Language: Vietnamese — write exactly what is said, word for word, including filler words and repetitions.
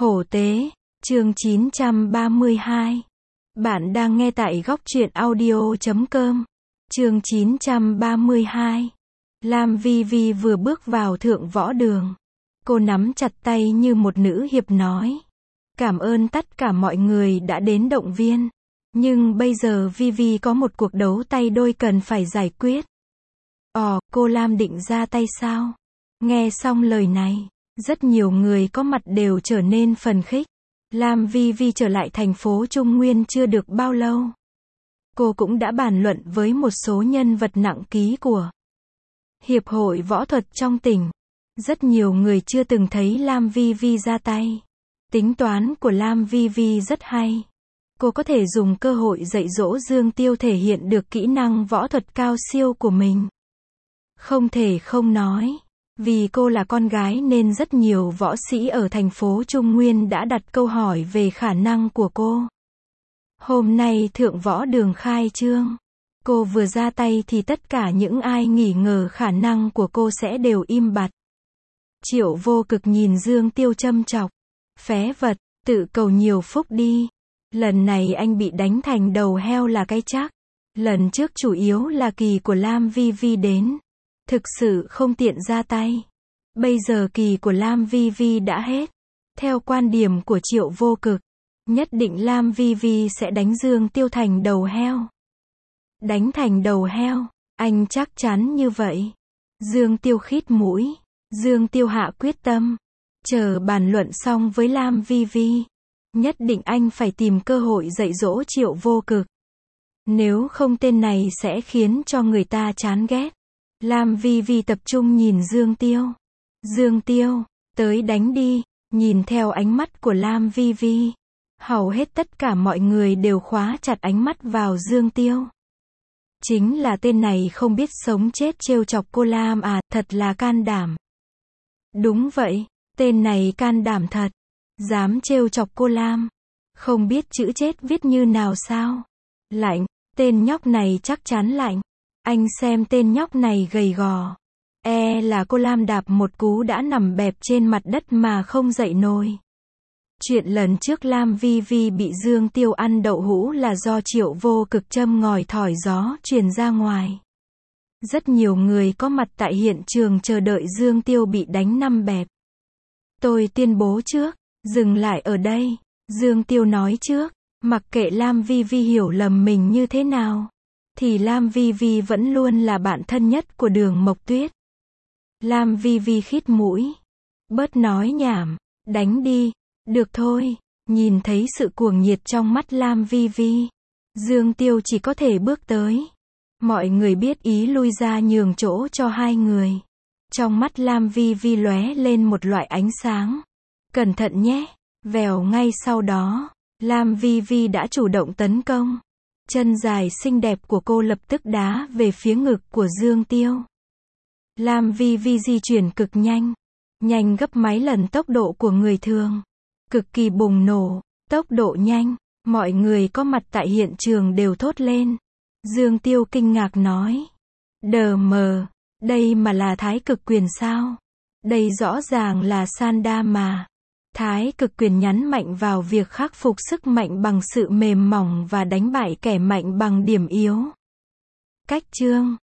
Hổ tế, chương chín trăm ba mươi hai. Bạn đang nghe tại góc truyện audio chấm com. Chương chín trăm ba mươi hai. Lam Vi Vi vừa bước vào thượng võ đường. Cô nắm chặt tay như một nữ hiệp nói. Cảm ơn tất cả mọi người đã đến động viên. Nhưng bây giờ Vi Vi có một cuộc đấu tay đôi cần phải giải quyết. Ồ, cô Lam định ra tay sao? Nghe xong lời này, rất nhiều người có mặt đều trở nên phấn khích. Lam Vi Vi trở lại thành phố Trung Nguyên chưa được bao lâu. Cô cũng đã bàn luận với một số nhân vật nặng ký của Hiệp hội Võ thuật trong tỉnh. Rất nhiều người chưa từng thấy Lam Vi Vi ra tay. Tính toán của Lam Vi Vi rất hay. Cô có thể dùng cơ hội dạy dỗ Dương Tiêu thể hiện được kỹ năng võ thuật cao siêu của mình. Không thể không nói. Vì cô là con gái nên rất nhiều võ sĩ ở thành phố Trung Nguyên đã đặt câu hỏi về khả năng của cô. Hôm nay thượng võ đường khai trương. Cô vừa ra tay thì tất cả những ai nghi ngờ khả năng của cô sẽ đều im bặt. Triệu Vô Cực nhìn Dương Tiêu châm chọc. Phế vật, tự cầu nhiều phúc đi. Lần này anh bị đánh thành đầu heo là cái chắc. Lần trước chủ yếu là kỳ của Lam Vi Vi đến. Thực sự không tiện ra tay. Bây giờ kỳ của Lam Vi Vi đã hết. Theo quan điểm của Triệu Vô Cực, nhất định Lam Vi Vi sẽ đánh Dương Tiêu thành đầu heo. Đánh thành đầu heo, anh chắc chắn như vậy. Dương Tiêu khít mũi. Dương Tiêu hạ quyết tâm. Chờ bàn luận xong với Lam Vi Vi, nhất định anh phải tìm cơ hội dạy dỗ Triệu Vô Cực. Nếu không tên này sẽ khiến cho người ta chán ghét. Lam Vi Vi tập trung nhìn Dương Tiêu. Dương Tiêu, tới đánh đi. Nhìn theo ánh mắt của Lam Vi Vi, hầu hết tất cả mọi người đều khóa chặt ánh mắt vào Dương Tiêu. Chính là tên này không biết sống chết trêu chọc cô Lam à, thật là can đảm. Đúng vậy, tên này can đảm thật. Dám trêu chọc cô Lam. Không biết chữ chết viết như nào sao? Lạnh, tên nhóc này chắc chắn lạnh. Anh xem tên nhóc này gầy gò. E là cô Lam đạp một cú đã nằm bẹp trên mặt đất mà không dậy nổi. Chuyện lần trước Lam Vi Vi bị Dương Tiêu ăn đậu hũ là do Triệu Vô Cực châm ngòi thổi gió truyền ra ngoài. Rất nhiều người có mặt tại hiện trường chờ đợi Dương Tiêu bị đánh nằm bẹp. Tôi tuyên bố trước, dừng lại ở đây. Dương Tiêu nói trước, mặc kệ Lam Vi Vi hiểu lầm mình như thế nào, thì Lam Vi Vi vẫn luôn là bạn thân nhất của Đường Mộc Tuyết. Lam Vi Vi khít mũi. Bớt nói nhảm, đánh đi. Được thôi. Nhìn thấy sự cuồng nhiệt trong mắt Lam Vi Vi, Dương Tiêu chỉ có thể bước tới. Mọi người biết ý lui ra nhường chỗ cho hai người. Trong mắt Lam Vi Vi lóe lên một loại ánh sáng. Cẩn thận nhé. Vèo, ngay sau đó, Lam Vi Vi đã chủ động tấn công. Chân dài xinh đẹp của cô lập tức đá về phía ngực của Dương Tiêu. Lam Vi Vi di chuyển cực nhanh. Nhanh gấp mấy lần tốc độ của người thường. Cực kỳ bùng nổ. Tốc độ nhanh. Mọi người có mặt tại hiện trường đều thốt lên. Dương Tiêu kinh ngạc nói. Đờ mờ. Đây mà là Thái Cực Quyền sao? Đây rõ ràng là Sanda mà. Thái Cực Quyền nhấn mạnh vào việc khắc phục sức mạnh bằng sự mềm mỏng và đánh bại kẻ mạnh bằng điểm yếu. Cách chương.